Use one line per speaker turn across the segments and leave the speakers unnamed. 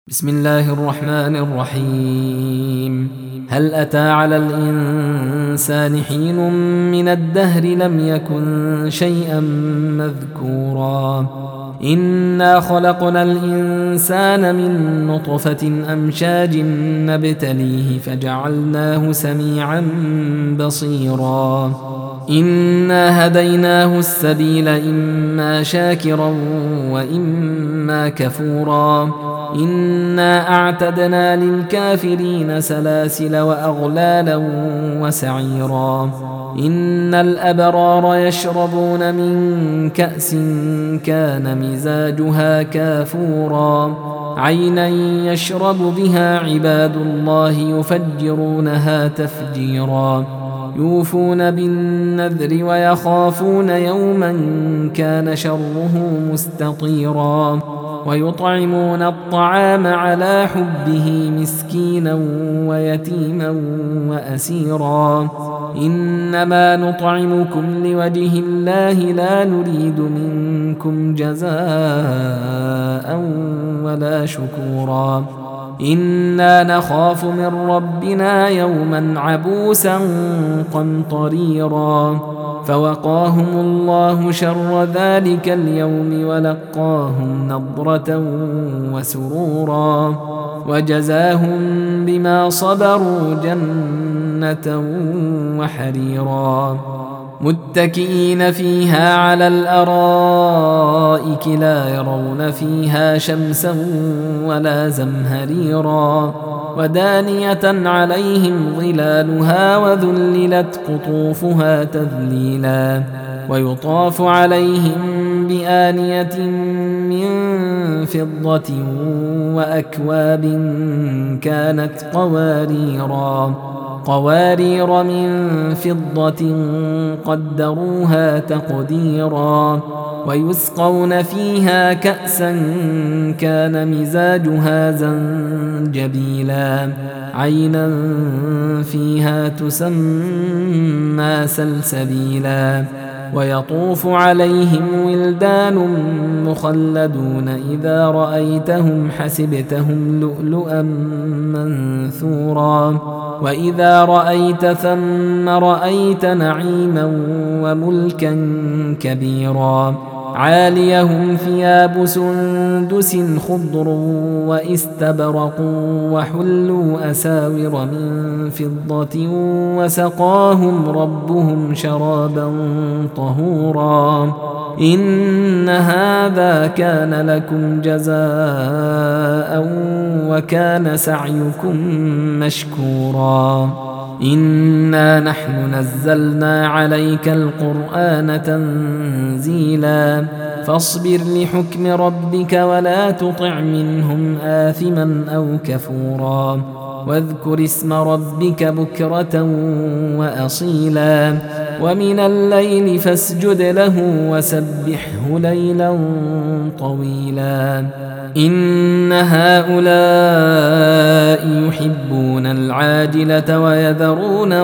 بسم الله الرحمن الرحيم. هل أتى على الإنسان حين من الدهر لم يكن شيئا مذكورا إنا خلقنا الإنسان من نطفة أمشاج نبتليه فجعلناه سميعا بصيرا إنا هديناه السبيل إما شاكرا وإما كفورا إنا أعتدنا للكافرين سلاسل وأغلالا وسعيرا إن الأبرار يشربون من كأس كان مزاجها كافورا عينا يشرب بها عباد الله يفجرونها تفجيرا يوفون بالنذر ويخافون يوما كان شره مستطيرا ويطعمون الطعام على حبه مسكينا ويتيما وأسيرا إنما نطعمكم لوجه الله لا نريد منكم جزاء ولا شكورا إنا نخاف من ربنا يوما عبوسا قمطريرا فوقاهم الله شر ذلك اليوم ولقاهم نضرة وسرورا وجزاهم بما صبروا جنة وحريرا متكئين فيها على الأرائك لا يرون فيها شمسا ولا زمهريرا ودانية عليهم ظلالها وذللت قطوفها تذليلا ويطاف عليهم بآنية من فضة وأكواب كانت قوارير من فضة قدروها تقديرا ويسقون فيها كأسا كان مزاجها زنجبيلا عينا فيها تسمى سلسبيلا ويطوف عليهم ولدان مخلدون إذا رأيتهم حسبتهم لؤلؤا منثورا وإذا رأيت ثم رأيت نعيما وملكا كبيرا عاليهم ثياب سندس خضر واستبرق وحلوا أساور من فضة وسقاهم ربهم شرابا طهورا إن هذا كان لكم جزاء وكان سعيكم مشكورا إنا نحن نزلنا عليك القرآن تنزيلا فاصبر لحكم ربك ولا تطع منهم آثما أو كفورا واذكر اسم ربك بكرة وأصيلا ومن الليل فاسجد له وسبحه ليلا طويلا إن هؤلاء يحبون العاجلة ويذرون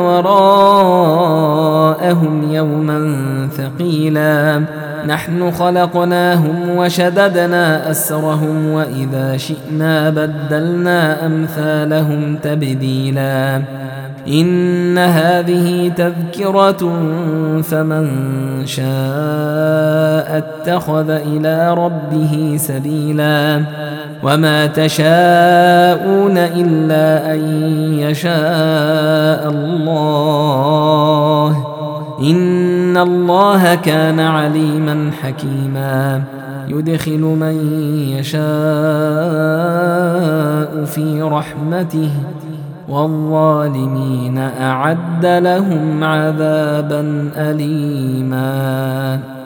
وراءهم يوما ثقيلا نحن خلقناهم وشددنا أسرهم وإذا شئنا بدلنا أمثالهم تبديلا إن هذه تذكرة فمن شاء اتخذ إلى ربه سبيلا وما تشاءون إلا أن يشاء الله إن الله كان عليما حكيما يدخل من يشاء في رحمته والظالمين أعد لهم عذابا أليما